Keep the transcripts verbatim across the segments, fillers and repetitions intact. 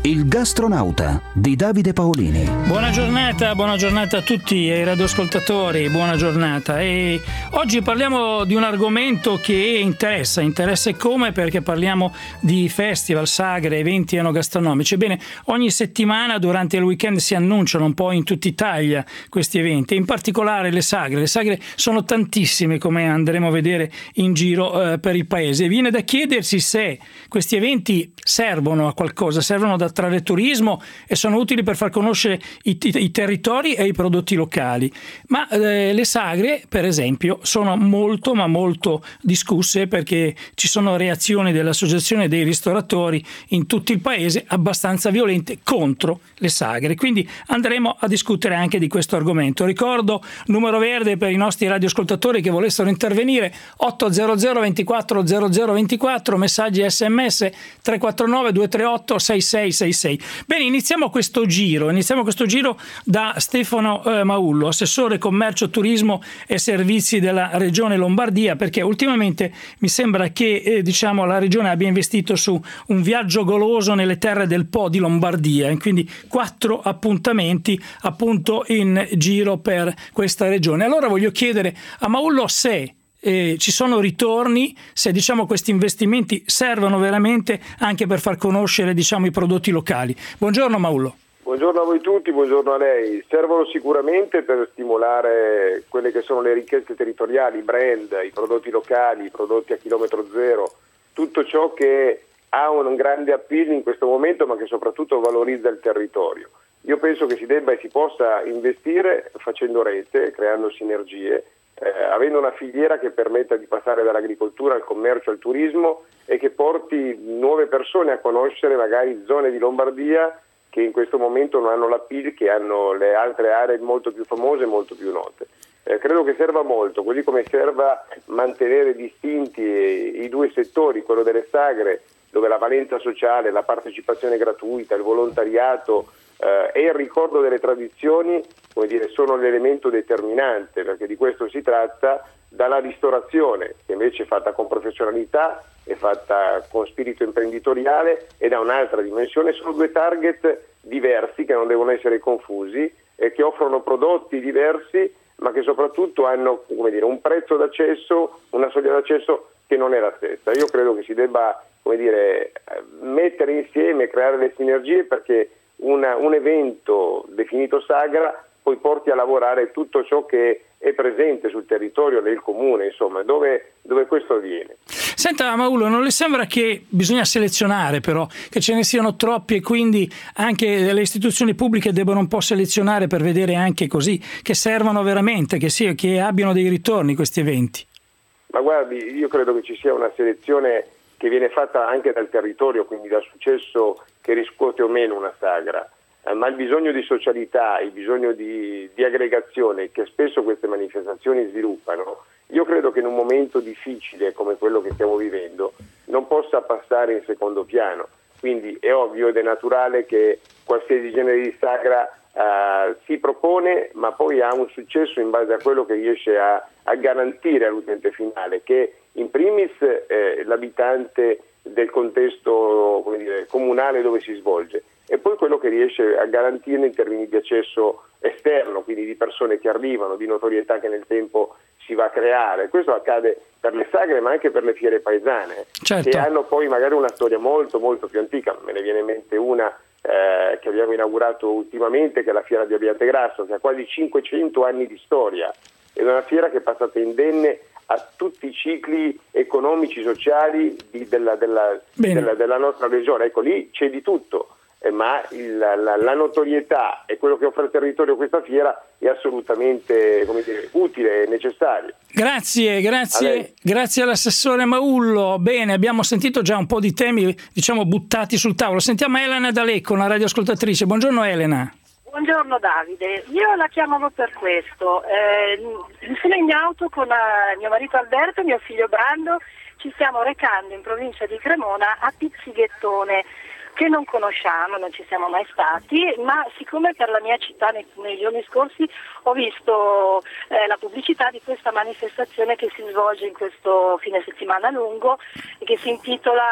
Il gastronauta di Davide Paolini. Buona giornata, buona giornata a tutti ai radioascoltatori, buona giornata. E oggi parliamo di un argomento che interessa, interessa e come, perché parliamo di festival, sagre, eventi enogastronomici. Ebbene, ogni settimana durante il weekend si annunciano un po' in tutta Italia questi eventi, in particolare le sagre. Le sagre sono tantissime, come andremo a vedere in giro eh, per il paese. Viene da chiedersi se questi eventi servono a qualcosa, servono da attrarre turismo e sono utili per far conoscere i, i, i territori e i prodotti locali. Ma eh, le sagre, per esempio, sono molto ma molto discusse, perché ci sono reazioni dell'Associazione dei ristoratori in tutto il paese abbastanza violente contro le sagre. Quindi andremo a discutere anche di questo argomento. Ricordo numero verde per i nostri radioascoltatori che volessero intervenire: otto zero zero ventiquattro zero zero ventiquattro, messaggi sms tre quattro nove due tre otto sei sei sei sei. Bene, iniziamo questo giro, iniziamo questo giro da Stefano eh, Maullo, assessore commercio, turismo e servizi della regione Lombardia, perché ultimamente mi sembra che eh, diciamo la regione abbia investito su un viaggio goloso nelle terre del Po di Lombardia, e quindi quattro appuntamenti appunto in giro per questa regione. Allora voglio chiedere a Maullo se Eh, ci sono ritorni, se diciamo questi investimenti servono veramente anche per far conoscere diciamo i prodotti locali. Buongiorno Maullo. Buongiorno a voi tutti, buongiorno a lei. Servono sicuramente per stimolare quelle che sono le ricchezze territoriali, i brand, i prodotti locali, i prodotti a chilometro zero, tutto ciò che ha un grande appeal in questo momento, ma che soprattutto valorizza il territorio. Io penso che si debba e si possa investire facendo rete, creando sinergie, Eh, avendo una filiera che permetta di passare dall'agricoltura al commercio al turismo e che porti nuove persone a conoscere magari zone di Lombardia che in questo momento non hanno l'appeal che hanno le altre aree molto più famose e molto più note. Eh, credo che serva molto, così come serva mantenere distinti i due settori, quello delle sagre, dove la valenza sociale, la partecipazione gratuita, il volontariato eh, e il ricordo delle tradizioni, come dire, sono l'elemento determinante, perché di questo si tratta, dalla ristorazione, che invece è fatta con professionalità, è fatta con spirito imprenditoriale, e da un'altra dimensione. Sono due target diversi che non devono essere confusi e che offrono prodotti diversi, ma che soprattutto hanno, come dire, un prezzo d'accesso, una soglia d'accesso che non è la stessa. Io credo che si debba, come dire, mettere insieme, creare le sinergie, perché una, un evento definito sagra poi porti a lavorare tutto ciò che è presente sul territorio, nel comune, insomma, dove, dove questo avviene. Senta Maullo, non le sembra che bisogna selezionare, però, che ce ne siano troppi e quindi anche le istituzioni pubbliche debbano un po' selezionare per vedere anche così che servano veramente, che, sia, che abbiano dei ritorni questi eventi? Ma guardi, io credo che ci sia una selezione che viene fatta anche dal territorio, quindi dal successo che riscuote o meno una sagra. Eh, ma il bisogno di socialità, il bisogno di, di aggregazione che spesso queste manifestazioni sviluppano, io credo che in un momento difficile come quello che stiamo vivendo non possa passare in secondo piano. Quindi è ovvio ed è naturale che qualsiasi genere di sagra eh, si propone, ma poi ha un successo in base a quello che riesce a, a garantire all'utente finale, che in primis eh, l'abitante del contesto, come dire, comunale dove si svolge, e poi quello che riesce a garantire in termini di accesso esterno, quindi di persone che arrivano, di notorietà che nel tempo si va a creare. Questo accade per le sagre, ma anche per le fiere paesane, certo, che hanno poi magari una storia molto molto più antica. Me ne viene in mente una eh, che abbiamo inaugurato ultimamente, che è la fiera di Abbiategrasso, che ha quasi cinquecento anni di storia. È una fiera che è passata indenne a tutti i cicli economici, sociali di, della, della, della, della nostra regione. Ecco, lì c'è di tutto. Eh, ma il, la, la notorietà e quello che offre il territorio questa fiera è assolutamente, come dire, utile e necessario. Grazie, grazie, grazie all'assessore Maullo. Bene, abbiamo sentito già un po' di temi, diciamo, buttati sul tavolo. Sentiamo Elena D'Alecco, una radioascoltatrice. Buongiorno Elena. Buongiorno Davide, io la chiamavo per questo. Eh, sono in auto con uh, mio marito Alberto e mio figlio Brando, ci stiamo recando in provincia di Cremona a Pizzighettone, che non conosciamo, non ci siamo mai stati, ma siccome per la mia città nei, nei giorni scorsi ho visto eh, la pubblicità di questa manifestazione che si svolge in questo fine settimana lungo e che si intitola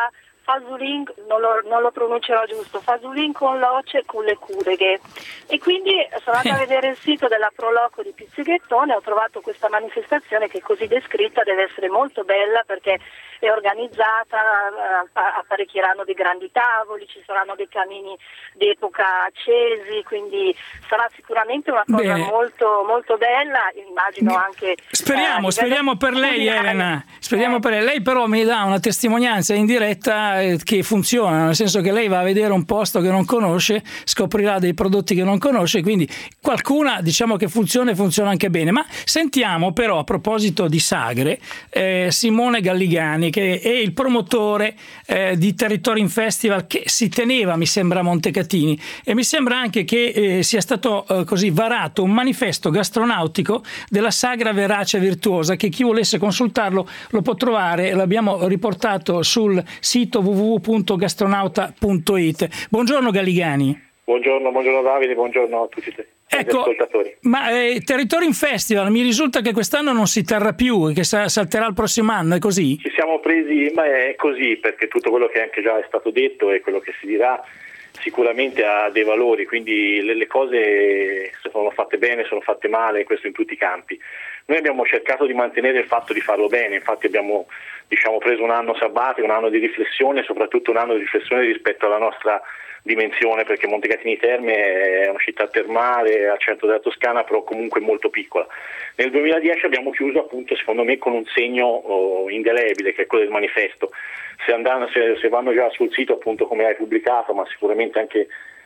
fasulin, non lo, non lo pronuncerò giusto, fasulin con loce con le cureghe. E quindi sono andata a vedere il sito della Proloco di Pizzighettone, ho trovato questa manifestazione che così descritta deve essere molto bella perché è organizzata, apparecchieranno dei grandi tavoli, ci saranno dei camini d'epoca accesi, quindi sarà sicuramente una cosa Bene. molto molto bella, immagino anche... Speriamo, eh, speriamo per lei Elena, speriamo eh. per lei. Lei però mi dà una testimonianza in diretta eh, che funziona, nel senso che lei va a vedere un posto che non conosce, scoprirà dei prodotti che non conosce, quindi qualcuna diciamo che funziona e funziona anche bene. Ma sentiamo però, a proposito di sagre, eh, Simone Galligani, che è il promotore eh, di Territory in Festival che si teneva, mi sembra, a Montecatini, e mi sembra anche che eh, sia stato eh, così varato un manifesto gastronautico della sagra verace virtuosa, che chi volesse consultarlo lo può trovare, l'abbiamo riportato sul sito w w w punto gastronauta punto i t. Buongiorno Galligani. Buongiorno, buongiorno Davide, buongiorno a tutti te. Ecco, ascoltatori. Ma eh, Territory in Festival mi risulta che quest'anno non si terrà più, che sa- salterà il prossimo anno, è così? Ci siamo presi, ma è così, perché tutto quello che anche già è stato detto e quello che si dirà sicuramente ha dei valori, quindi le, le cose sono fatte bene, sono fatte male, questo in tutti i campi. Noi abbiamo cercato di mantenere il fatto di farlo bene, infatti abbiamo diciamo, preso un anno sabbatico, un anno di riflessione, soprattutto un anno di riflessione rispetto alla nostra dimensione, perché Montecatini Terme è una città termale al centro della Toscana, però comunque molto piccola. Nel duemiladieci abbiamo chiuso appunto secondo me con un segno oh, indelebile, che è quello del manifesto. Se, andano, se, se vanno già sul sito appunto come hai pubblicato, ma sicuramente anche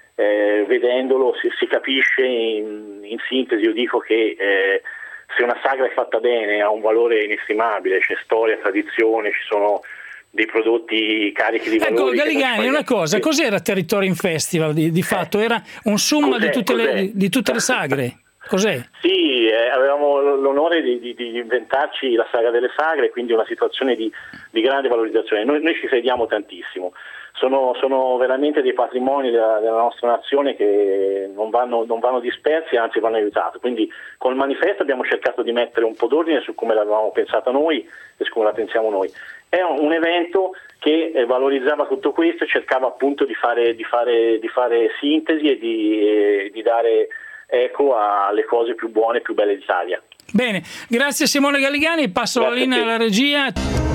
eh, vedendolo si, si capisce in, in sintesi. Io dico che eh, se una sagra è fatta bene ha un valore inestimabile, c'è storia, tradizione, ci sono dei prodotti carichi di valori. Ecco Galligani, una cosa, cos'era Territory in Festival di, di fatto? Era un summa di tutte, le, di tutte le sagre? Cos'è? Sì, eh, avevamo l'onore di, di, di inventarci la saga delle sagre, quindi una situazione di, di grande valorizzazione. Noi, noi ci crediamo tantissimo, sono, sono veramente dei patrimoni della, della nostra nazione che non vanno, non vanno dispersi, anzi vanno aiutati. Quindi col manifesto abbiamo cercato di mettere un po' d'ordine su come l'avevamo pensata noi e su come la pensiamo noi. È un, un evento che eh, valorizzava tutto questo e cercava appunto di fare, di fare, di fare sintesi e di, eh, di dare eco alle cose più buone e più belle d'Italia. Bene, grazie Simone Galligani, passo Grazie la linea alla regia.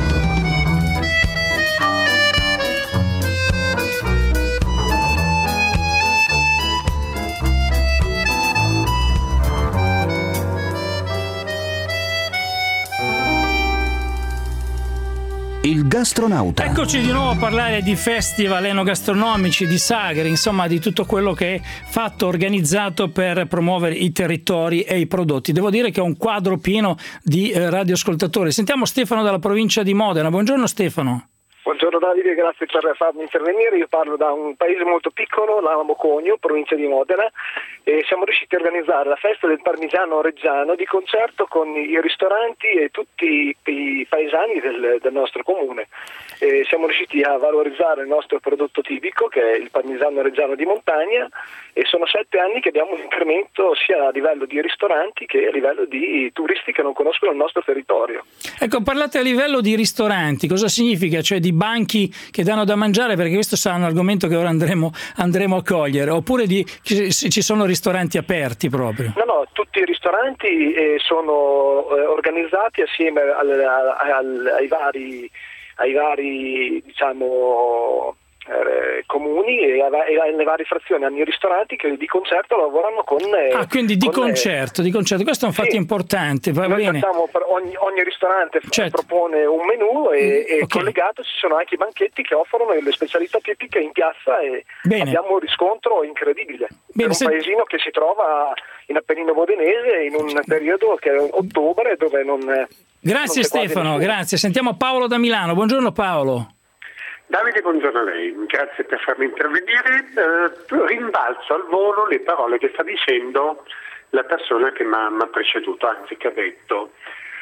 Il gastronauta. Eccoci di nuovo a parlare di festival enogastronomici, di sagre, insomma di tutto quello che è fatto, organizzato per promuovere i territori e i prodotti. Devo dire che è un quadro pieno di eh, radioascoltatori. Sentiamo Stefano dalla provincia di Modena. Buongiorno Stefano. Buongiorno Davide, grazie per farmi intervenire. Io parlo da un paese molto piccolo, la Mocogno, provincia di Modena, e siamo riusciti a organizzare la festa del parmigiano reggiano di concerto con i ristoranti e tutti i paesani del, del nostro comune. E siamo riusciti a valorizzare il nostro prodotto tipico, che è il parmigiano reggiano di montagna, e sono sette anni che abbiamo un incremento sia a livello di ristoranti che a livello di turisti che non conoscono il nostro territorio. Ecco, parlate a livello di ristoranti, cosa significa? Cioè di banchi che danno da mangiare, perché questo sarà un argomento che ora andremo, andremo a cogliere, oppure di, ci sono ristoranti aperti proprio? No, no, tutti i ristoranti eh, sono eh, organizzati assieme al, al, ai vari, ai vari diciamo, eh, comuni e, a, e alle varie frazioni hanno i ristoranti che di concerto lavorano con... Eh, ah, quindi di con, concerto, di concerto, questo è un fatto sì, importante. Va bene. Per ogni, ogni ristorante certo. propone un menù e, e okay. collegato ci sono anche i banchetti che offrono le specialità tipiche in piazza e bene. Abbiamo un riscontro incredibile. Bene, per un se... paesino che si trova in Appennino Modenese in un periodo che è ottobre dove non... Grazie non Stefano, grazie. Sentiamo Paolo da Milano. Buongiorno Paolo. Davide, buongiorno a lei, grazie per farmi intervenire. Eh, rimbalzo al volo le parole che sta dicendo la persona che mi ha preceduto, anzi che ha detto.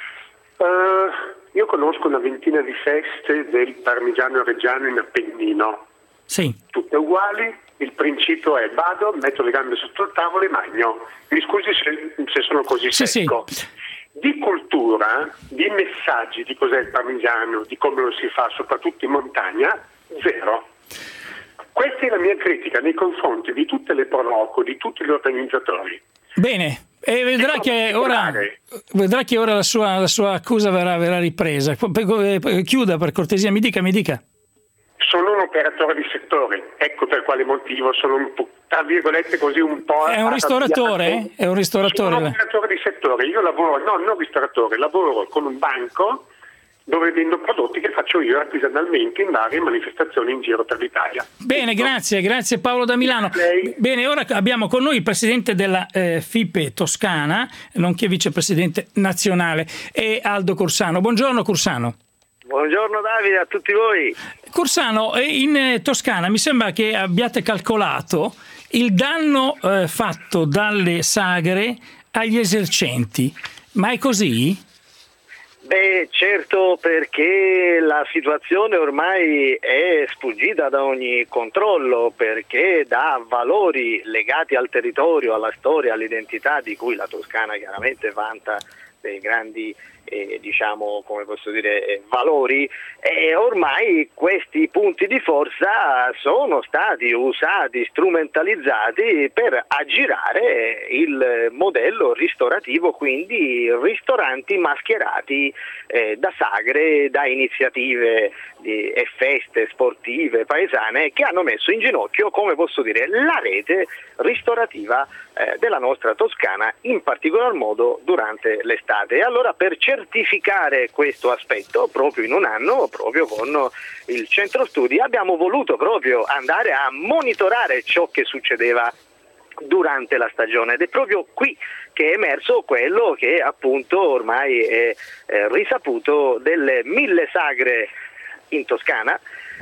Eh, io conosco una ventina di feste del parmigiano reggiano in Appennino. Sì. Tutte uguali, il principio è vado, metto le gambe sotto il tavolo e magno. Mi scusi se, se sono così sì, secco. Sì. Di cultura, di messaggi di cos'è il parmigiano, di come lo si fa, soprattutto in montagna, Zero. Questa è la mia critica nei confronti di tutte le Proloco, di tutti gli organizzatori. Bene, e vedrà che ora, vedrà che ora la sua, la sua accusa verrà, verrà ripresa. Chiuda per cortesia, mi dica, mi dica. Sono un operatore di settore, ecco per quale motivo sono un po', tra virgolette così, un po'... È un ristoratore? È un ristoratore? Sono un operatore di settore, io lavoro, no, non ristoratore, lavoro con un banco dove vendo prodotti che faccio io artigianalmente in varie manifestazioni in giro per l'Italia. Bene, grazie, grazie Paolo da Milano. Lei. Bene, ora abbiamo con noi il presidente della eh, FIPE Toscana, nonché vicepresidente nazionale, e Aldo Cursano. Buongiorno Cursano. Buongiorno Davide, a tutti voi. Cursano, in Toscana mi sembra che abbiate calcolato il danno eh, fatto dalle sagre agli esercenti, ma è così? Beh, certo, perché la situazione ormai è sfuggita da ogni controllo, perché da valori legati al territorio, alla storia, all'identità di cui la Toscana chiaramente vanta dei grandi eh, diciamo, come posso dire, eh, valori, e ormai questi punti di forza sono stati usati, strumentalizzati per aggirare il modello ristorativo, quindi ristoranti mascherati eh, da sagre, da iniziative di, e feste sportive paesane che hanno messo in ginocchio, come posso dire, la rete ristorativa eh, della nostra Toscana, in particolar modo durante l'estate. E allora, per certificare questo aspetto, proprio in un anno, proprio con il centro studi, abbiamo voluto proprio andare a monitorare ciò che succedeva durante la stagione, ed è proprio qui che è emerso quello che appunto ormai è eh, risaputo delle mille sagre in Toscana,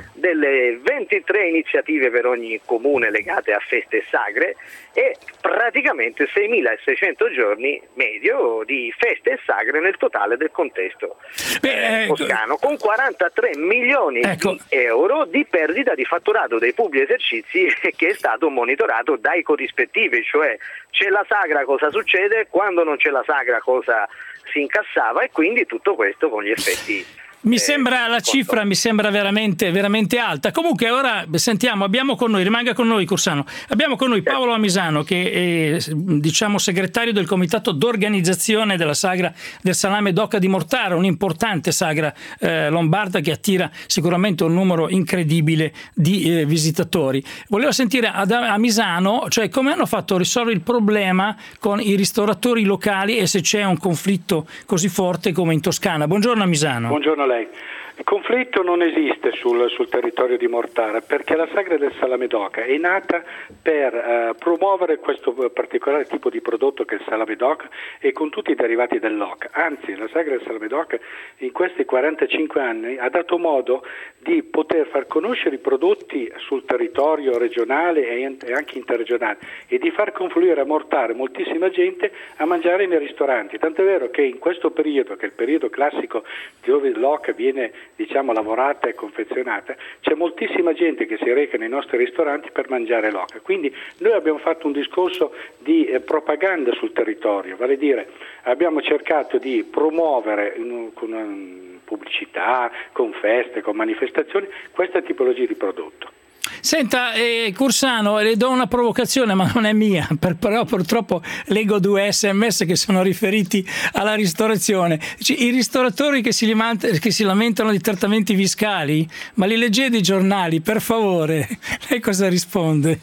delle ventitré iniziative per ogni comune legate a feste e sagre, e praticamente seimilaseicento giorni medio di feste e sagre nel totale del contesto Beh, eh, toscano, con quarantatré milioni ecco. di euro di perdita di fatturato dei pubblici esercizi, che è stato monitorato dai corrispettivi, cioè c'è la sagra cosa succede, quando non c'è la sagra cosa si incassava, e quindi tutto questo con gli effetti. Mi sembra, la cifra mi sembra veramente, veramente alta. Comunque ora sentiamo, abbiamo con noi, rimanga con noi Cursano, abbiamo con noi Paolo Amisano, che è, diciamo, segretario del comitato d'organizzazione della sagra del salame d'oca di Mortara, un'importante sagra eh, lombarda che attira sicuramente un numero incredibile di eh, visitatori. Volevo sentire ad Amisano, cioè come hanno fatto a risolvere il problema con i ristoratori locali e se c'è un conflitto così forte come in Toscana. Buongiorno Amisano. Buongiorno a lei. Il conflitto non esiste sul, sul territorio di Mortara, perché la sagra del salame d'oca è nata per eh, promuovere questo particolare tipo di prodotto che è il salame d'oca, e con tutti i derivati dell'oca. Anzi, la sagra del salame d'oca in questi quarantacinque anni ha dato modo di poter far conoscere i prodotti sul territorio regionale e, e anche interregionale, e di far confluire a Mortara moltissima gente a mangiare nei ristoranti. Tant'è vero che in questo periodo, che è il periodo classico dove l'oca viene, diciamo, lavorata e confezionata, c'è moltissima gente che si reca nei nostri ristoranti per mangiare l'oca. Quindi noi abbiamo fatto un discorso di eh, propaganda sul territorio, vale a dire abbiamo cercato di promuovere in, con una pubblicità, con feste, con manifestazioni, questa tipologia di prodotto. Senta, eh, Cursano, le do una provocazione, ma non è mia, per, però purtroppo leggo due sms che sono riferiti alla ristorazione. Cioè, i ristoratori che si, che si lamentano di trattamenti fiscali, ma li leggete i giornali, per favore? Lei cosa risponde?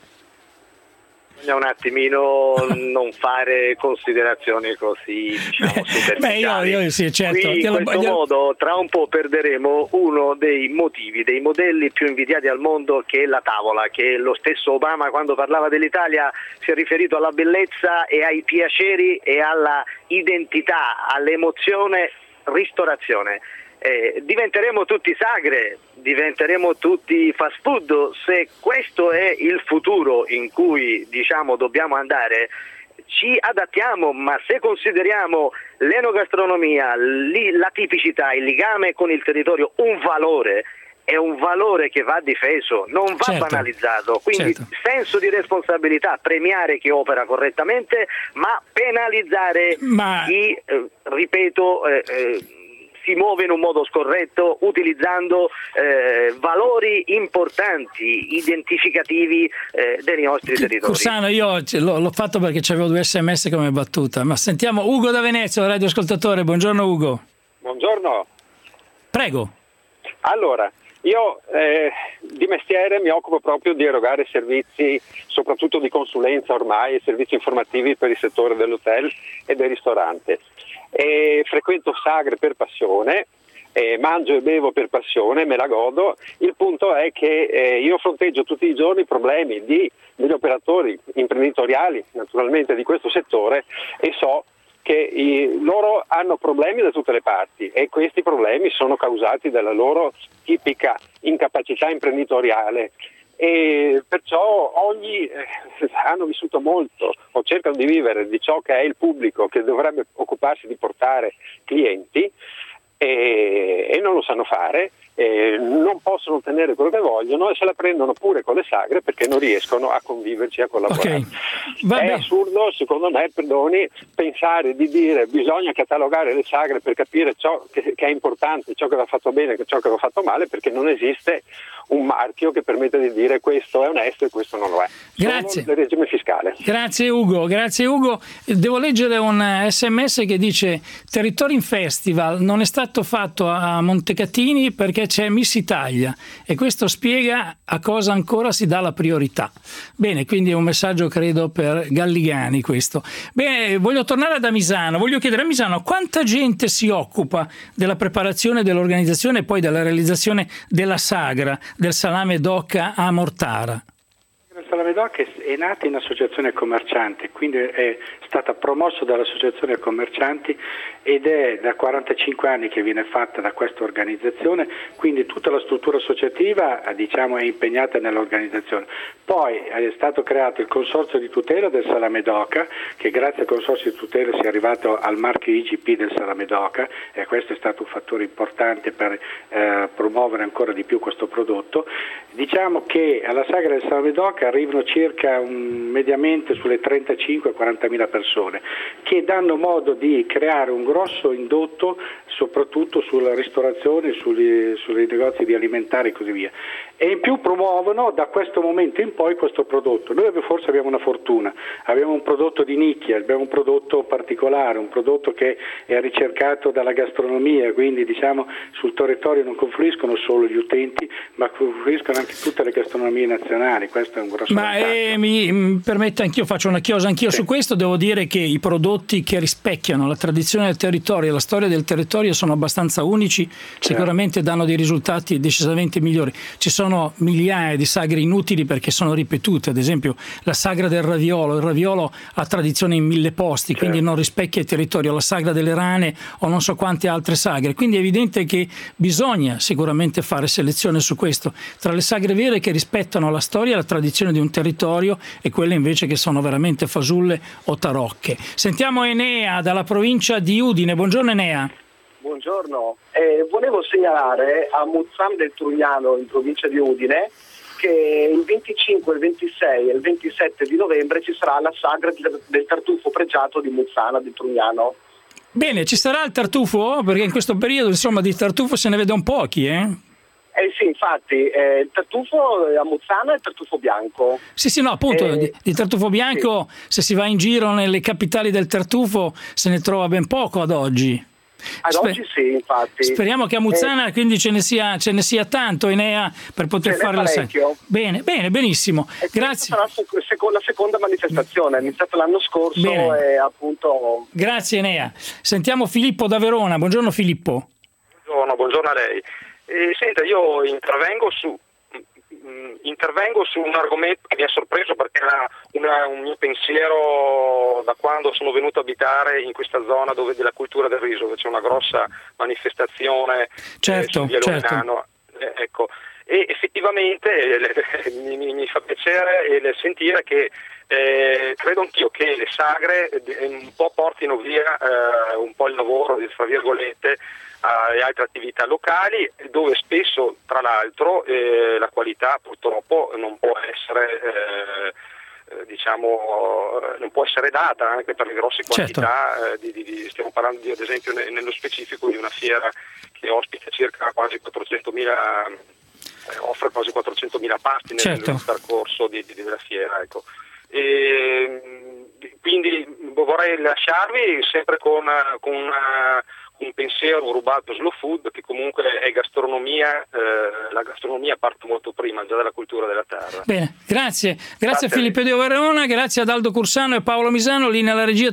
Bisogna un attimino non fare considerazioni così, diciamo, superficiali. Beh, io, io sì, certo. Qui, in questo io... modo tra un po' perderemo uno dei motivi, dei modelli più invidiati al mondo, che è la tavola, che lo stesso Obama, quando parlava dell'Italia, si è riferito alla bellezza e ai piaceri e alla identità, all'emozione ristorazione. Eh, diventeremo tutti sagre, diventeremo tutti fast food. Se questo è il futuro in cui, diciamo, dobbiamo andare, ci adattiamo, ma se consideriamo l'enogastronomia, la tipicità, il legame con il territorio un valore, è un valore che va difeso, non va certo. banalizzato. Quindi certo. senso di responsabilità, premiare chi opera correttamente, ma penalizzare ma... chi, eh, ripeto, eh, eh, si si muove in un modo scorretto utilizzando eh, valori importanti, identificativi eh, dei nostri territori. Corsano, io l'ho, l'ho fatto perché c'avevo due sms come battuta, ma sentiamo Ugo da Venezia, radioascoltatore. Buongiorno Ugo. Buongiorno. Prego. Allora, io eh, di mestiere mi occupo proprio di erogare servizi, soprattutto di consulenza ormai, servizi informativi per il settore dell'hotel e del ristorante. E frequento sagre per passione, eh, mangio e bevo per passione, me la godo. Il punto è che eh, io fronteggio tutti i giorni problemi di, degli operatori imprenditoriali, naturalmente di questo settore, e so che i, loro hanno problemi da tutte le parti e questi problemi sono causati dalla loro tipica incapacità imprenditoriale e perciò ogni eh, hanno vissuto molto o cercano di vivere di ciò che è il pubblico che dovrebbe occuparsi di portare clienti e, e non lo sanno fare. Eh, non possono ottenere quello che vogliono e se la prendono pure con le sagre perché non riescono a conviverci, a collaborare. Okay. Vabbè. È assurdo, secondo me, perdoni, pensare di dire bisogna catalogare le sagre per capire ciò che, che è importante, ciò che va fatto bene e ciò che va fatto male, perché non esiste un marchio che permette di dire questo è onesto e questo non lo è. Grazie. Sono del regime fiscale. Grazie Ugo, grazie Ugo. Devo leggere un sms che dice: Territory Festival non è stato fatto a Montecatini perché c'è Miss Italia e questo spiega a cosa ancora si dà la priorità. Bene, quindi è un messaggio credo per Galligani questo. Bene, voglio tornare ad Amisano, voglio chiedere a Misano quanta gente si occupa della preparazione, dell'organizzazione e poi della realizzazione della sagra del salame d'oca a Mortara. Il salame d'oca è nata in associazione commercianti, quindi è stata promossa dall'associazione commercianti ed è da quarantacinque anni che viene fatta da questa organizzazione, quindi tutta la struttura associativa diciamo è impegnata nell'organizzazione. Poi è stato creato il consorzio di tutela del salame d'oca, che grazie al consorzio di tutela si è arrivato al marchio I G P del salame d'oca e questo è stato un fattore importante per eh, promuovere ancora di più questo prodotto. Diciamo che alla sagra del salame d'oca arrivano circa un, mediamente sulle trentacinque quarantamila persone che danno modo di creare un grosso indotto soprattutto sulla ristorazione, sui, sui negozi di alimentari e così via. E in più promuovono da questo momento in poi questo prodotto. Noi forse abbiamo una fortuna, abbiamo un prodotto di nicchia, abbiamo un prodotto particolare, un prodotto che è ricercato dalla gastronomia, quindi diciamo sul territorio non confluiscono solo gli utenti, ma confluiscono anche tutte le gastronomie nazionali. Questo è un grosso Ma eh, mi, mi permette anch'io, faccio una chiosa anch'io sì. Su questo, devo dire che i prodotti che rispecchiano la tradizione del territorio e la storia del territorio sono abbastanza unici, sicuramente danno dei risultati decisamente migliori. Ci sono migliaia di sagre inutili perché sono ripetute, ad esempio la sagra del raviolo, il raviolo ha tradizione in mille posti, quindi certo. Non rispecchia il territorio, la sagra delle rane o non so quante altre sagre, quindi è evidente che bisogna sicuramente fare selezione su questo, tra le sagre vere che rispettano la storia e la tradizione di un territorio e quelle invece che sono veramente fasulle o tarocche. Sentiamo Enea dalla provincia di Udine. Buongiorno Enea. Buongiorno, eh, volevo segnalare a Muzzan del Trugnano in provincia di Udine che il venticinque, il ventisei e il ventisette di novembre ci sarà la sagra del tartufo pregiato di Muzzana del Trugnano. Bene, ci sarà il tartufo? Perché in questo periodo insomma di tartufo se ne vedono pochi, eh? Eh sì, infatti, eh, il tartufo a Muzzana è il tartufo bianco. Sì, sì, no, appunto, eh, di, di tartufo bianco, sì. Se si va in giro nelle capitali del tartufo se ne trova ben poco ad oggi. Ad Sper- oggi sì, infatti. Speriamo che a Muzzana eh, quindi ce ne sia ce ne sia tanto, Enea, per poter fare la sagra. Bene, bene, benissimo. E grazie. Sarà la seconda manifestazione, è iniziata l'anno scorso bene. E appunto. Grazie Enea. Sentiamo Filippo da Verona. Buongiorno Filippo. Buongiorno, buongiorno a lei. Eh, senta, io intervengo su intervengo su un argomento che mi ha sorpreso perché era una, un mio pensiero da quando sono venuto a abitare in questa zona dove della cultura del riso, dove c'è una grossa manifestazione certo, eh, certo. Milano, eh, ecco. E effettivamente eh, mi, mi, mi fa piacere eh, sentire che eh, credo anch'io che le sagre eh, un po' portino via eh, un po' il lavoro, fra virgolette, e altre attività locali dove spesso tra l'altro eh, la qualità purtroppo non può essere eh, diciamo eh, non può essere data anche per le grosse quantità. Certo. eh, di, di, di, stiamo parlando di, ad esempio ne, nello specifico di una fiera che ospita circa quasi quattrocentomila, eh, offre quasi quattrocentomila pasti nel, certo. nel percorso di, di, della fiera, ecco. E, quindi vorrei lasciarvi sempre con, con una, un pensiero rubato slow food, che comunque è gastronomia, eh, la gastronomia parte molto prima già dalla cultura della terra. Bene, grazie, grazie, grazie a Filippo Dio Verona, grazie ad Aldo Cursano e Paolo Misano, linea alla regia.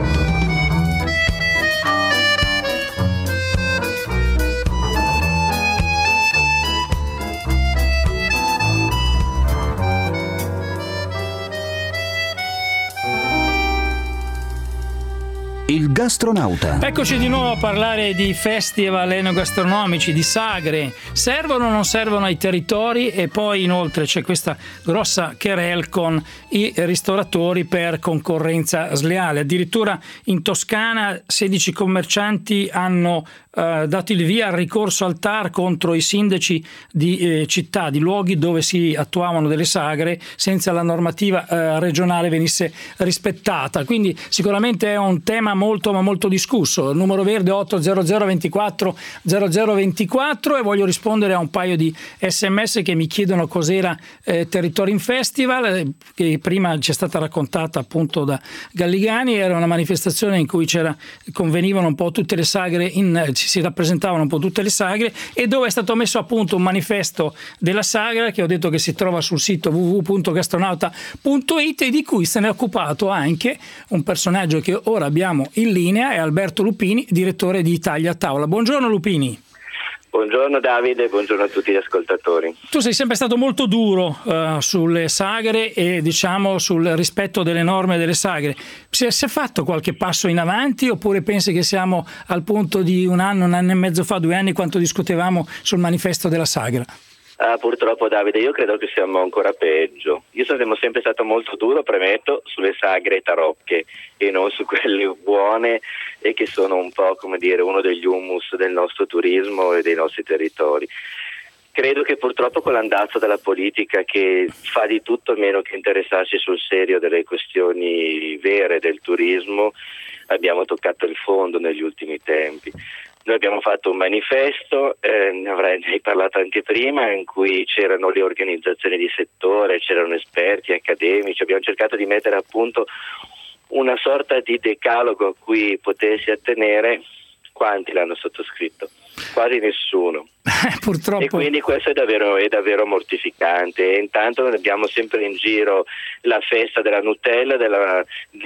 Il gastronauta. Eccoci di nuovo a parlare di festival enogastronomici, di sagre. Servono o non servono ai territori? E poi inoltre c'è questa grossa querel con i ristoratori per concorrenza sleale. Addirittura in Toscana sedici commercianti hanno eh, dato il via al ricorso al T A R contro i sindaci di eh, città, di luoghi dove si attuavano delle sagre senza la normativa eh, regionale venisse rispettata. Quindi sicuramente è un tema molto ma molto discusso. Il numero verde otto zero zero ventiquattro zero zero ventiquattro, e voglio rispondere a un paio di sms che mi chiedono cos'era eh, Territorin Festival, eh, che prima ci è stata raccontata appunto da Galligani. Era una manifestazione in cui c'era convenivano un po' tutte le sagre, in, si rappresentavano un po' tutte le sagre, e dove è stato messo a punto un manifesto della sagra che ho detto che si trova sul sito w w w punto gastronauta punto it, e di cui se ne è occupato anche un personaggio che ora abbiamo in linea, è Alberto Lupini, direttore di Italia a Tavola. Buongiorno Lupini. Buongiorno Davide, buongiorno a tutti gli ascoltatori. Tu sei sempre stato molto duro uh, sulle sagre e diciamo sul rispetto delle norme delle sagre. Si è, si è fatto qualche passo in avanti, oppure pensi che siamo al punto di un anno, un anno e mezzo fa, due anni, quando discutevamo sul manifesto della sagra? Ah, purtroppo Davide, io credo che siamo ancora peggio. Io sono sempre stato molto duro, premetto, sulle sagre tarocche e non su quelle buone, e che sono un po', come dire, uno degli humus del nostro turismo e dei nostri territori. Credo che purtroppo con l'andazzo della politica, che fa di tutto meno che interessarsi sul serio delle questioni vere del turismo, abbiamo toccato il fondo negli ultimi tempi. Noi abbiamo fatto un manifesto, eh, ne avrei ne hai parlato anche prima, in cui c'erano le organizzazioni di settore, c'erano esperti, accademici, abbiamo cercato di mettere a punto una sorta di decalogo a cui potersi attenere. Quanti l'hanno sottoscritto? Quasi nessuno. Purtroppo. E quindi questo è davvero, è davvero mortificante. E intanto abbiamo sempre in giro la festa della Nutella, della,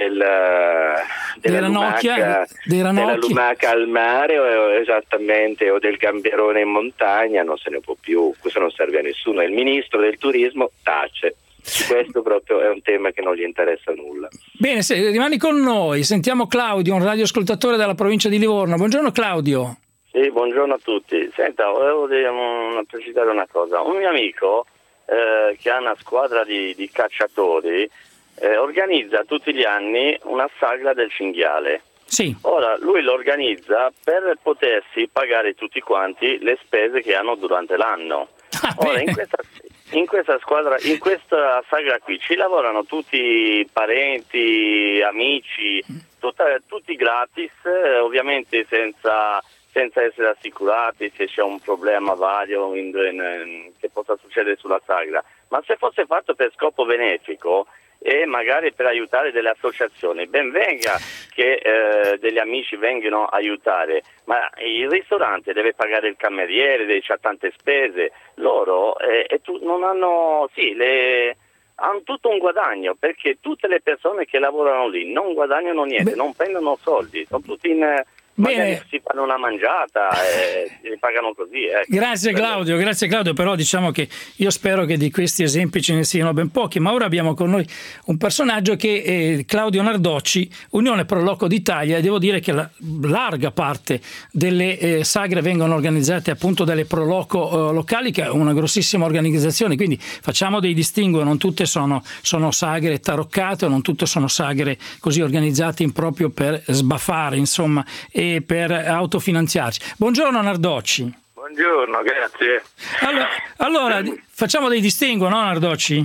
della, della, lumaca, della lumaca al mare, o, esattamente, o del gamberone in montagna. Non se ne può più, questo non serve a nessuno. Il ministro del turismo tace. Questo proprio è un tema che non gli interessa nulla. Bene, se rimani con noi, sentiamo Claudio, un radioascoltatore dalla provincia di Livorno. Buongiorno Claudio. Sì, buongiorno a tutti. Senta, volevo precisare una cosa. Un mio amico eh, che ha una squadra di, di cacciatori eh, organizza tutti gli anni una sagra del cinghiale. Sì. Ora lui lo organizza per potersi pagare tutti quanti le spese che hanno durante l'anno. Ah, Ora in questa, in questa squadra, in questa sagra qui ci lavorano tutti parenti, amici, tutta, tutti gratis, eh, ovviamente senza, senza essere assicurati se c'è un problema vario in, in, che possa succedere sulla sagra. Ma se fosse fatto per scopo benefico e magari per aiutare delle associazioni, ben venga che eh, degli amici vengano a aiutare, ma il ristorante deve pagare il cameriere, c'ha tante spese, loro eh, e tu, non hanno, sì, le, hanno tutto un guadagno, perché tutte le persone che lavorano lì non guadagnano niente, Beh. non prendono soldi, sono tutti in... Magari si fanno una mangiata e li pagano così. Eh. Grazie Claudio, grazie Claudio, però diciamo che io spero che di questi esempi ce ne siano ben pochi, ma ora abbiamo con noi un personaggio che è Claudio Nardocci, Unione Pro Loco d'Italia, e devo dire che la larga parte delle eh, sagre vengono organizzate appunto dalle Pro Loco eh, locali, che è una grossissima organizzazione, quindi facciamo dei distinguo, non tutte sono, sono sagre taroccate, non tutte sono sagre così organizzate in proprio per sbaffare, insomma, e per autofinanziarci. Buongiorno Nardocci. Buongiorno, grazie. Allora, allora facciamo dei distinguo, no Nardocci? Sì,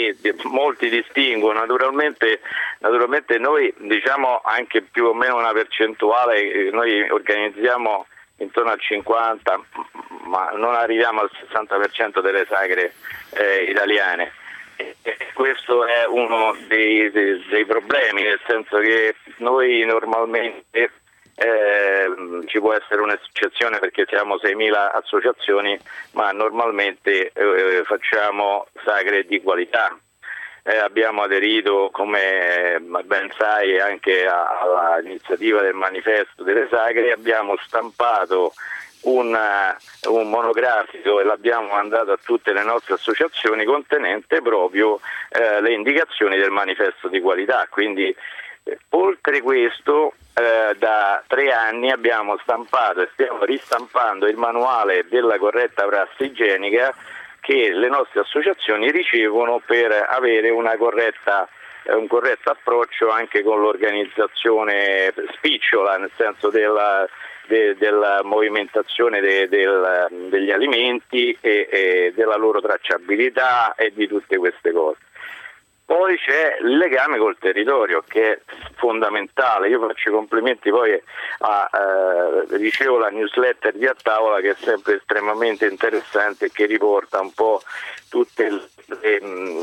sì, molti distinguono, naturalmente, naturalmente noi diciamo anche più o meno una percentuale, noi organizziamo intorno al cinquanta, ma non arriviamo al sessanta per cento delle sagre eh, italiane. E questo è uno dei, dei, dei problemi, nel senso che noi normalmente eh, ci può essere un'eccezione perché siamo seimila associazioni, ma normalmente eh, facciamo sagre di qualità. Eh, abbiamo aderito, come ben sai, anche all'iniziativa del manifesto delle sagre, abbiamo stampato un, un monografico e l'abbiamo mandato a tutte le nostre associazioni contenente proprio eh, le indicazioni del manifesto di qualità. Quindi eh, oltre questo eh, da tre anni abbiamo stampato e stiamo ristampando il manuale della corretta prassi igienica che le nostre associazioni ricevono per avere una corretta, un corretto approccio anche con l'organizzazione spicciola, nel senso della, de, della movimentazione de, del, degli alimenti e, e della loro tracciabilità e di tutte queste cose. Poi c'è il legame col territorio che è fondamentale. Io faccio i complimenti poi a eh, ricevo la newsletter di A Tavola, che è sempre estremamente interessante e che riporta un po' tutte le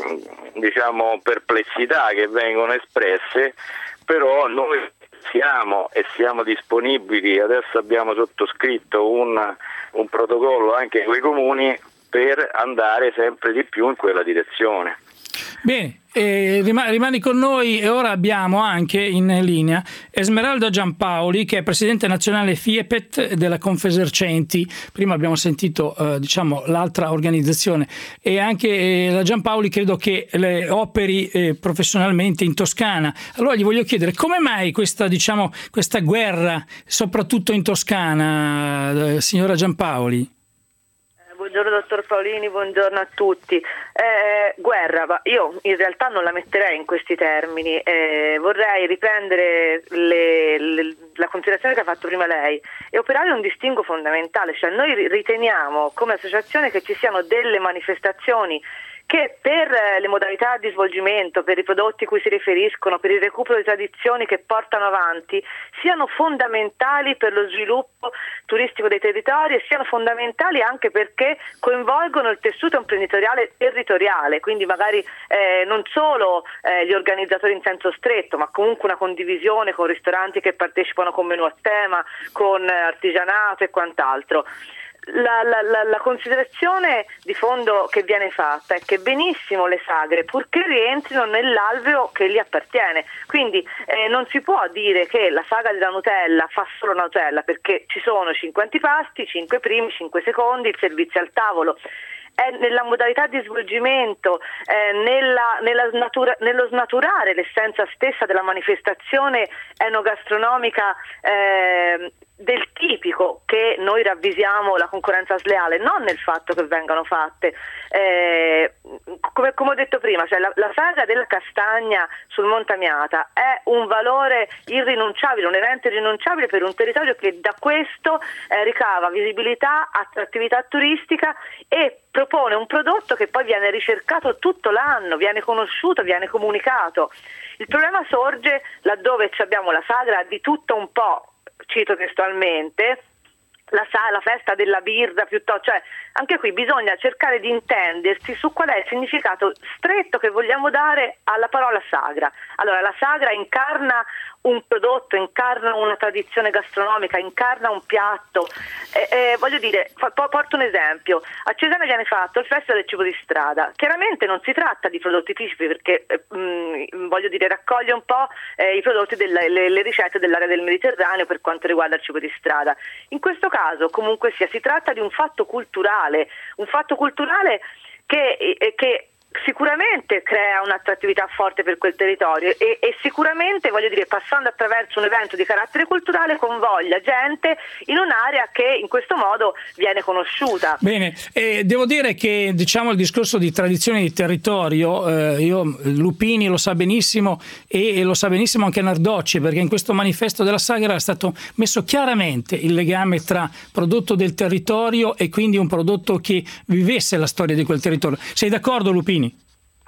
diciamo perplessità che vengono espresse, però noi siamo e siamo disponibili, adesso abbiamo sottoscritto un, un protocollo anche con i comuni per andare sempre di più in quella direzione. Bene, eh, rimani con noi e ora abbiamo anche in linea Esmeralda Giampaoli, che è presidente nazionale FIEPET della Confesercenti. Prima abbiamo sentito eh, diciamo l'altra organizzazione, e anche eh, la Giampaoli credo che le operi eh, professionalmente in Toscana. Allora gli voglio chiedere come mai questa, diciamo, questa guerra soprattutto in Toscana, eh, signora Giampaoli? Buongiorno dottor Paolini, buongiorno a tutti. Eh, guerra, io in realtà non la metterei in questi termini, eh, vorrei riprendere le, le, la considerazione che ha fatto prima lei e operare un distinguo fondamentale, cioè noi riteniamo come associazione che ci siano delle manifestazioni che per le modalità di svolgimento, per i prodotti cui si riferiscono, per il recupero di tradizioni che portano avanti, siano fondamentali per lo sviluppo turistico dei territori e siano fondamentali anche perché coinvolgono il tessuto imprenditoriale territoriale, quindi magari eh, non solo eh, gli organizzatori in senso stretto, ma comunque una condivisione con ristoranti che partecipano con menù a tema, con artigianato e quant'altro. La, la, la, la considerazione di fondo che viene fatta è che benissimo le sagre, purché rientrino nell'alveo che gli appartiene, quindi eh, non si può dire che la sagra della Nutella fa solo Nutella, perché ci sono cinque antipasti, cinque primi, cinque secondi, il servizio al tavolo. È nella modalità di svolgimento, eh, nella, nella natura, nello snaturare l'essenza stessa della manifestazione enogastronomica eh, del tipico, che noi ravvisiamo la concorrenza sleale, non nel fatto che vengano fatte. Eh, come, come ho detto prima, cioè la, la sagra della castagna sul Monte Amiata è un valore irrinunciabile, un evento irrinunciabile per un territorio che da questo eh, ricava visibilità, attrattività turistica e propone un prodotto che poi viene ricercato tutto l'anno, viene conosciuto, viene comunicato. Il problema sorge laddove abbiamo la sagra di tutto un po', cito testualmente, la, la festa della birra, piuttosto, cioè anche qui bisogna cercare di intendersi su qual è il significato stretto che vogliamo dare alla parola sagra. Allora, la sagra incarna un prodotto, incarna una tradizione gastronomica, incarna un piatto. Eh, eh, voglio dire, fa, porto un esempio. A Cesena viene fatto il Festival del Cibo di Strada. Chiaramente non si tratta di prodotti tipici perché, eh, mh, voglio dire, raccoglie un po' eh, i prodotti, delle, le, le ricette dell'area del Mediterraneo per quanto riguarda il cibo di strada. In questo caso, comunque sia, si tratta di un fatto culturale, un fatto culturale che, eh, che sicuramente crea un'attrattività forte per quel territorio e, e sicuramente, voglio dire, passando attraverso un evento di carattere culturale convoglia gente in un'area che in questo modo viene conosciuta. Bene, eh, devo dire che diciamo il discorso di tradizione di territorio, eh, io Lupini lo sa benissimo e, e lo sa benissimo anche Nardocci, perché in questo manifesto della sagra è stato messo chiaramente il legame tra prodotto del territorio e quindi un prodotto che vivesse la storia di quel territorio. Sei d'accordo, Lupini?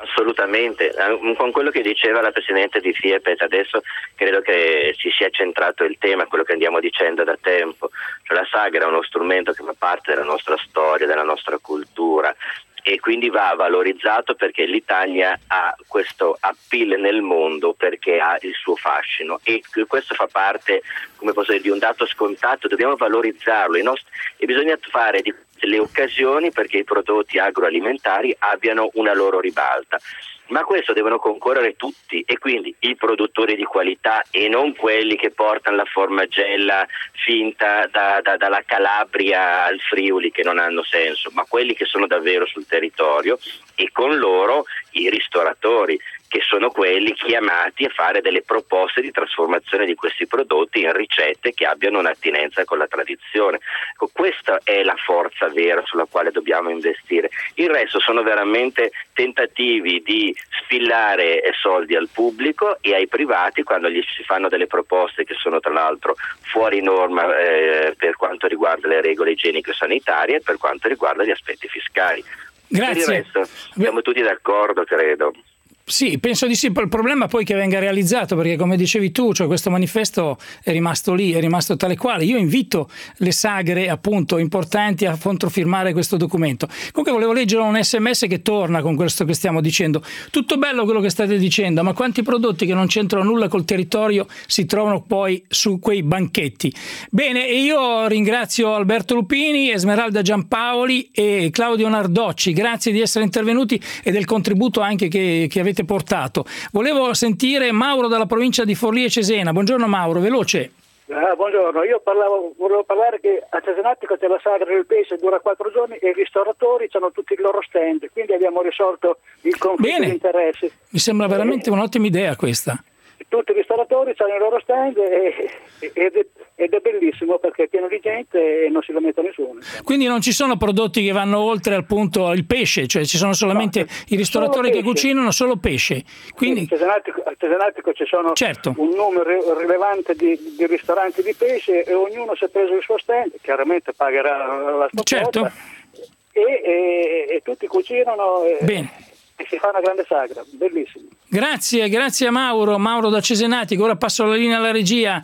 Assolutamente, con quello che diceva la Presidente di FIEPET adesso credo che si sia centrato il tema, quello che andiamo dicendo da tempo, cioè la sagra è uno strumento che fa parte della nostra storia, della nostra cultura e quindi va valorizzato perché l'Italia ha questo appeal nel mondo, perché ha il suo fascino e questo fa parte, come posso dire, di un dato scontato, dobbiamo valorizzarlo i nostri, e bisogna fare di le occasioni perché i prodotti agroalimentari abbiano una loro ribalta. Ma a questo devono concorrere tutti e quindi i produttori di qualità e non quelli che portano la formagella finta da, da, dalla Calabria al Friuli, che non hanno senso, ma quelli che sono davvero sul territorio, e con loro i ristoratori, che sono quelli chiamati a fare delle proposte di trasformazione di questi prodotti in ricette che abbiano un'attinenza con la tradizione. Ecco, questa è la forza vera sulla quale dobbiamo investire. Il resto sono veramente tentativi di sfilare soldi al pubblico e ai privati quando gli si fanno delle proposte che sono tra l'altro fuori norma eh, per quanto riguarda le regole igienico-sanitarie e per quanto riguarda gli aspetti fiscali. Grazie. Per il resto siamo tutti d'accordo, credo. Sì, penso di sì. Il problema poi che venga realizzato, perché come dicevi tu, cioè questo manifesto è rimasto lì, è rimasto tale quale. Io invito le sagre appunto importanti a controfirmare questo documento. Comunque volevo leggere un sms che torna con questo che stiamo dicendo. Tutto bello quello che state dicendo, ma quanti prodotti che non c'entrano nulla col territorio si trovano poi su quei banchetti? Bene, e io ringrazio Alberto Lupini, Esmeralda Giampaoli e Claudio Nardocci. Grazie di essere intervenuti e del contributo anche che, che avete portato. Volevo sentire Mauro dalla provincia di Forlì e Cesena. Buongiorno Mauro, veloce. Ah, buongiorno, io parlavo, volevo parlare che a Cesenatico c'è la sagra del pesce, dura quattro giorni e i ristoratori hanno tutti il loro stand, quindi abbiamo risolto il conflitto Bene. di interessi. Mi sembra veramente un'ottima idea questa. Tutti i ristoratori hanno il loro stand e, ed, è, ed è bellissimo perché è pieno di gente e non si lamenta nessuno. Quindi non ci sono prodotti che vanno oltre al punto il pesce, cioè ci sono solamente no, i ristoratori che cucinano solo pesce. Quindi sì, a Cesenatico ci sono certo. un numero rilevante di, di ristoranti di pesce e ognuno si è preso il suo stand, chiaramente pagherà la sua certo. quota e, e, e tutti cucinano e, Bene. e si fa una grande sagra, bellissimo. Grazie, grazie a Mauro, Mauro da Cesenatico. Ora passo la linea alla regia.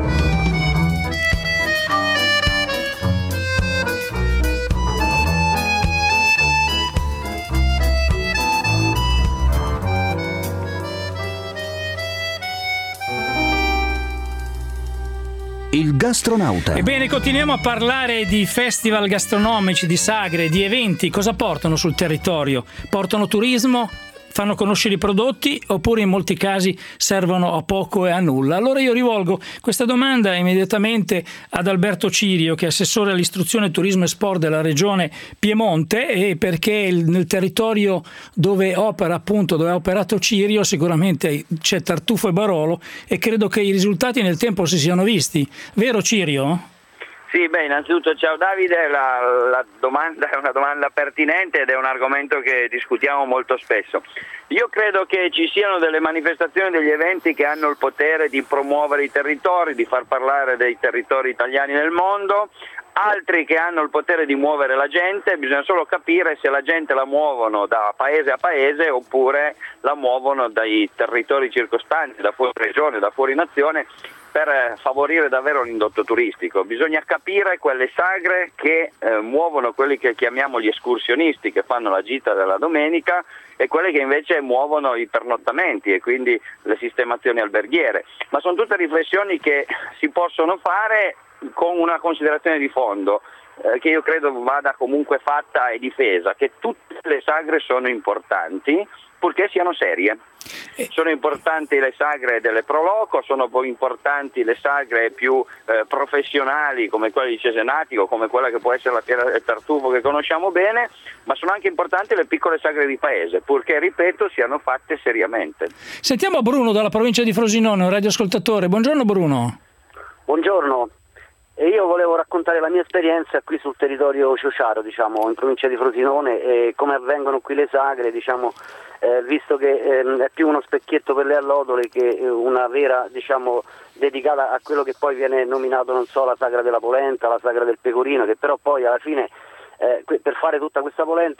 Il gastronauta. Ebbene, continuiamo a parlare di festival gastronomici, di sagre, di eventi. Cosa portano sul territorio? Portano turismo? Fanno conoscere i prodotti oppure in molti casi servono a poco e a nulla? Allora io rivolgo questa domanda immediatamente ad Alberto Cirio, che è assessore all'istruzione, turismo e sport della regione Piemonte, e perché nel territorio dove opera appunto dove ha operato Cirio sicuramente c'è Tartufo e Barolo e credo che i risultati nel tempo si siano visti. Vero Cirio? Sì, beh, innanzitutto ciao Davide, la, la domanda è una domanda pertinente ed è un argomento che discutiamo molto spesso. Io credo che ci siano delle manifestazioni, degli eventi che hanno il potere di promuovere i territori, di far parlare dei territori italiani nel mondo, altri che hanno il potere di muovere la gente, bisogna solo capire se la gente la muovono da paese a paese oppure la muovono dai territori circostanti, da fuori regione, da fuori nazione, per favorire davvero l'indotto turistico. Bisogna capire quelle sagre che eh, muovono quelli che chiamiamo gli escursionisti, che fanno la gita della domenica, e quelle che invece muovono i pernottamenti e quindi le sistemazioni alberghiere. Ma sono tutte riflessioni che si possono fare con una considerazione di fondo, eh, che io credo vada comunque fatta e difesa, che tutte le sagre sono importanti, purché siano serie. Sono importanti le sagre delle Proloco, sono poi importanti le sagre più eh, professionali come quella di Cesenatico, come quella che può essere la Fiera del Tartufo che conosciamo bene, ma sono anche importanti le piccole sagre di paese, purché, ripeto, siano fatte seriamente. Sentiamo Bruno dalla provincia di Frosinone, un radioascoltatore. Buongiorno Bruno. Buongiorno. E io volevo raccontare la mia esperienza qui sul territorio ciociaro, diciamo, in provincia di Frosinone, e come avvengono qui le sagre, diciamo, eh, visto che eh, è più uno specchietto per le allodole che una vera, diciamo, dedicata a quello che poi viene nominato, non so, la sagra della polenta, la sagra del pecorino, che però poi alla fine eh, per fare tutta questa polenta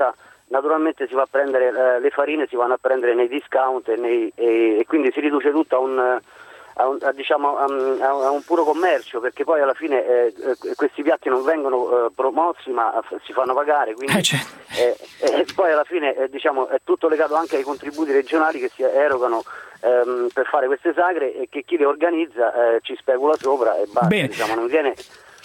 naturalmente si va a prendere eh, le farine, si vanno a prendere nei discount e, nei, e, e quindi si riduce tutto a un, a un, a, diciamo, a un, a un puro commercio, perché poi alla fine eh, questi piatti non vengono eh, promossi ma si fanno pagare, quindi, eh, eh, e poi alla fine eh, diciamo, è tutto legato anche ai contributi regionali che si erogano ehm, per fare queste sagre, e che chi le organizza eh, ci specula sopra e basta. Bene. Diciamo, non viene...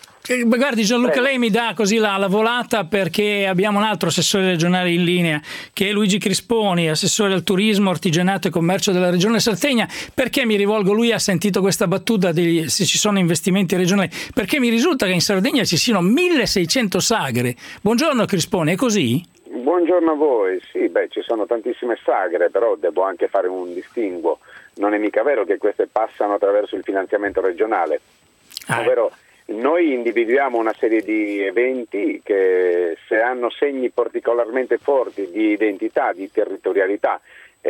Guardi Gianluca, Prego. lei mi dà così la, la volata, perché abbiamo un altro assessore regionale in linea, che è Luigi Crisponi, assessore al turismo, artigianato e commercio della regione Sardegna. Perché mi rivolgo? Lui ha sentito questa battuta di se ci sono investimenti regionali, perché mi risulta che in Sardegna ci siano milleseicento sagre. Buongiorno Crisponi, è così? Buongiorno a voi. Sì, beh, ci sono tantissime sagre, però devo anche fare un distinguo. Non è mica vero che queste passano attraverso il finanziamento regionale, ah, ovvero noi individuiamo una serie di eventi che, se hanno segni particolarmente forti di identità, di territorialità,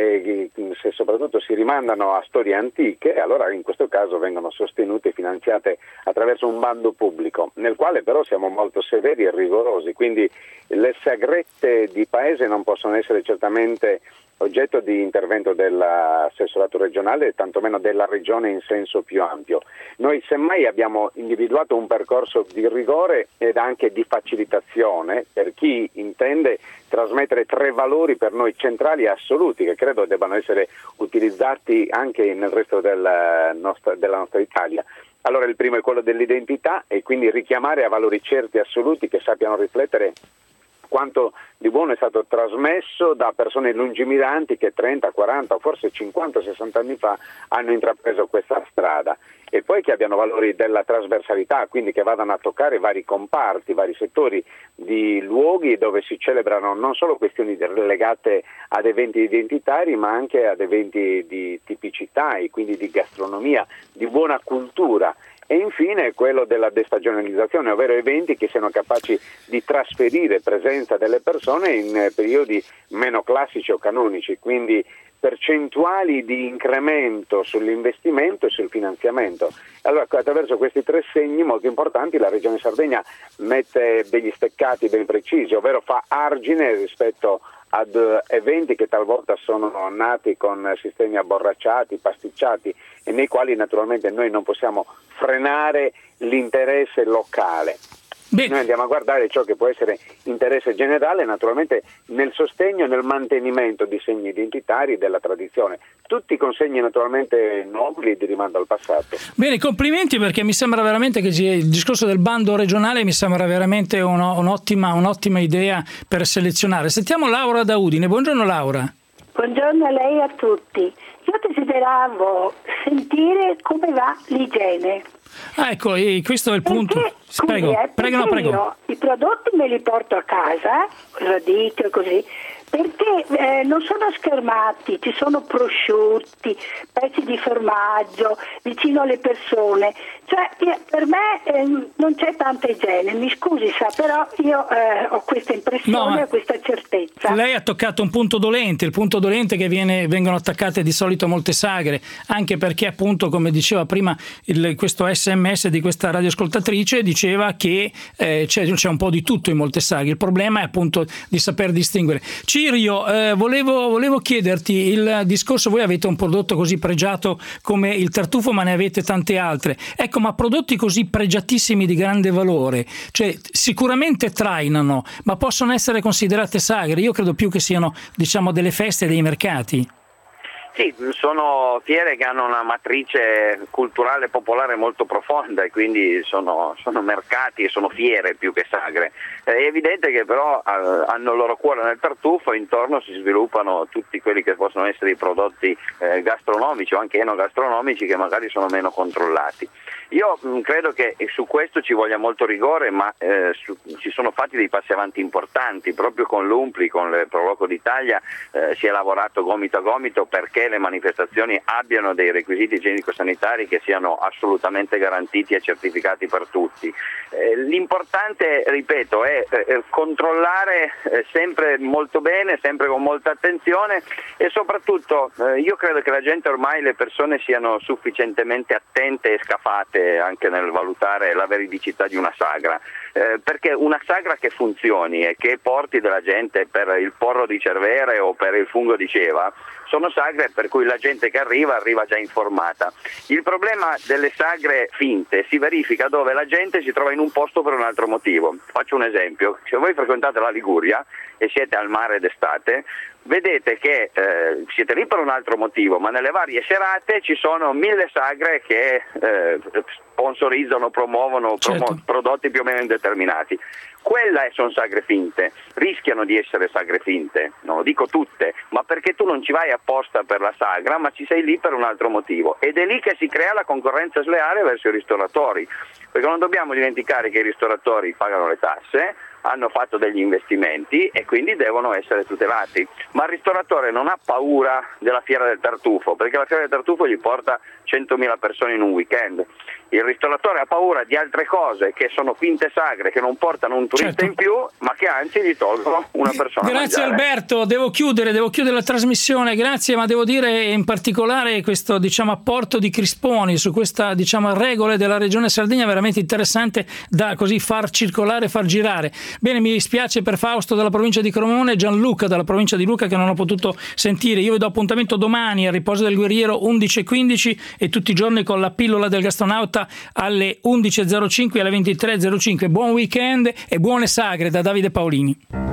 e se soprattutto si rimandano a storie antiche, allora in questo caso vengono sostenute e finanziate attraverso un bando pubblico, nel quale però siamo molto severi e rigorosi, quindi le sagrette di paese non possono essere certamente oggetto di intervento dell'assessorato regionale e tantomeno della regione in senso più ampio. Noi semmai abbiamo individuato un percorso di rigore ed anche di facilitazione per chi intende trasmettere tre valori per noi centrali e assoluti, che credo debbano essere utilizzati anche nel resto del nostra, della nostra Italia. Allora, il primo è quello dell'identità, e quindi richiamare a valori certi e assoluti che sappiano riflettere quanto di buono è stato trasmesso da persone lungimiranti che trenta, quaranta o forse cinquanta, sessanta anni fa hanno intrapreso questa strada, e poi che abbiano valori della trasversalità, quindi che vadano a toccare vari comparti, vari settori di luoghi dove si celebrano non solo questioni legate ad eventi identitari, ma anche ad eventi di tipicità e quindi di gastronomia, di buona cultura. E infine quello della destagionalizzazione, ovvero eventi che siano capaci di trasferire presenza delle persone in periodi meno classici o canonici, quindi percentuali di incremento sull'investimento e sul finanziamento. Allora, attraverso questi tre segni molto importanti la Regione Sardegna mette degli steccati ben precisi, ovvero fa argine rispetto ad eventi che talvolta sono nati con sistemi abborracciati, pasticciati, e nei quali naturalmente noi non possiamo frenare l'interesse locale. Bene. Noi andiamo a guardare ciò che può essere interesse generale, naturalmente nel sostegno e nel mantenimento di segni identitari della tradizione, tutti con segni naturalmente nobili di rimando al passato. Bene, complimenti, perché mi sembra veramente che il discorso del bando regionale mi sembra veramente uno, un'ottima, un'ottima idea per selezionare. Sentiamo Laura da Udine. Buongiorno Laura. Buongiorno a lei e a tutti. Io desideravo sentire come va l'igiene. Ah, ecco, questo è il punto. Perché, prego, scusi, eh, prego, no, prego. Io i prodotti me li porto a casa, radito e così, perché eh, non sono schermati, ci sono prosciutti, pezzi di formaggio vicino alle persone, cioè io, per me eh, non c'è tanta igiene, mi scusi sa, però io eh, ho questa impressione, no, ho questa certezza. Lei ha toccato un punto dolente, il punto dolente che viene, vengono attaccate di solito molte sagre, anche perché appunto, come diceva prima il, questo sms di questa radioascoltatrice, diceva che eh, c'è, c'è un po' di tutto in molte sagre, il problema è appunto di saper distinguere. Cirio, eh, volevo, volevo chiederti il discorso, voi avete un prodotto così pregiato come il tartufo, ma ne avete tante altre, ecco, ma prodotti così pregiatissimi di grande valore, cioè sicuramente trainano, ma possono essere considerate sagre? Io credo più che siano, diciamo, delle feste, dei mercati. Sì, sono fiere che hanno una matrice culturale popolare molto profonda, e quindi sono, sono mercati e sono fiere più che sagre. È evidente che però eh, hanno il loro cuore nel tartufo, e intorno si sviluppano tutti quelli che possono essere i prodotti eh, gastronomici o anche enogastronomici, che magari sono meno controllati. Io mh, credo che su questo ci voglia molto rigore, ma eh, su, ci sono fatti dei passi avanti importanti. Proprio con l'U M P L I, con il Proloco d'Italia, eh, si è lavorato gomito a gomito perché le manifestazioni abbiano dei requisiti igienico-sanitari che siano assolutamente garantiti e certificati per tutti. Eh, l'importante, ripeto, è eh, controllare eh, sempre molto bene, sempre con molta attenzione, e soprattutto eh, io credo che la gente ormai, le persone siano sufficientemente attente e scafate anche nel valutare la veridicità di una sagra. eh, perché una sagra che funzioni e che porti della gente per il porro di Cervere o per il fungo di Ceva sono sagre per cui la gente che arriva arriva già informata. Il problema delle sagre finte si verifica dove la gente si trova in un posto per un altro motivo. Faccio un esempio: se voi frequentate la Liguria e siete al mare d'estate, vedete che eh, siete lì per un altro motivo, ma nelle varie serate ci sono mille sagre che eh, sponsorizzano, promuovono certo. promo- prodotti più o meno indeterminati. Quelle sono sagre finte, rischiano di essere sagre finte, non lo dico tutte, ma perché tu non ci vai apposta per la sagra, ma ci sei lì per un altro motivo, ed è lì che si crea la concorrenza sleale verso i ristoratori, perché non dobbiamo dimenticare che i ristoratori pagano le tasse, hanno fatto degli investimenti e quindi devono essere tutelati, ma il ristoratore non ha paura della fiera del tartufo, perché la fiera del tartufo gli porta centomila persone in un weekend. Il ristoratore ha paura di altre cose che sono finte sagre, che non portano un turista certo. in più, ma che anzi gli tolgono una persona. Grazie a mangiare. Alberto, devo chiudere, devo chiudere la trasmissione, grazie, ma devo dire in particolare questo diciamo apporto di Crisponi su questa diciamo regole della Regione Sardegna veramente interessante da così far circolare, far girare. Bene, mi dispiace per Fausto dalla provincia di Cremona e Gianluca dalla provincia di Lucca che non ho potuto sentire. Io vi do appuntamento domani al Riposo del Guerriero undici e quindici e tutti i giorni con la pillola del gastronauta alle undici e zero cinque e alle ventitré e zero cinque. Buon weekend e buone sagre da Davide Paolini.